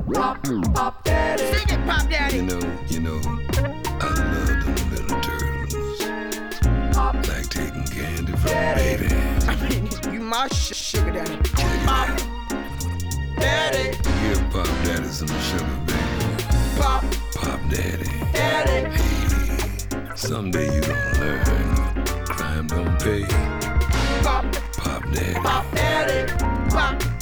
Pop Daddy. Sing it, Pop Daddy. You know, I love them little turtles. Like taking candy from a baby. I mean, you my sugar daddy. Pop Daddy. Give Pop Daddy some sugar, baby. Pop Daddy. Daddy. Hey, someday you gonna learn. Crime don't pay. Pop Daddy. Pop Daddy. Pop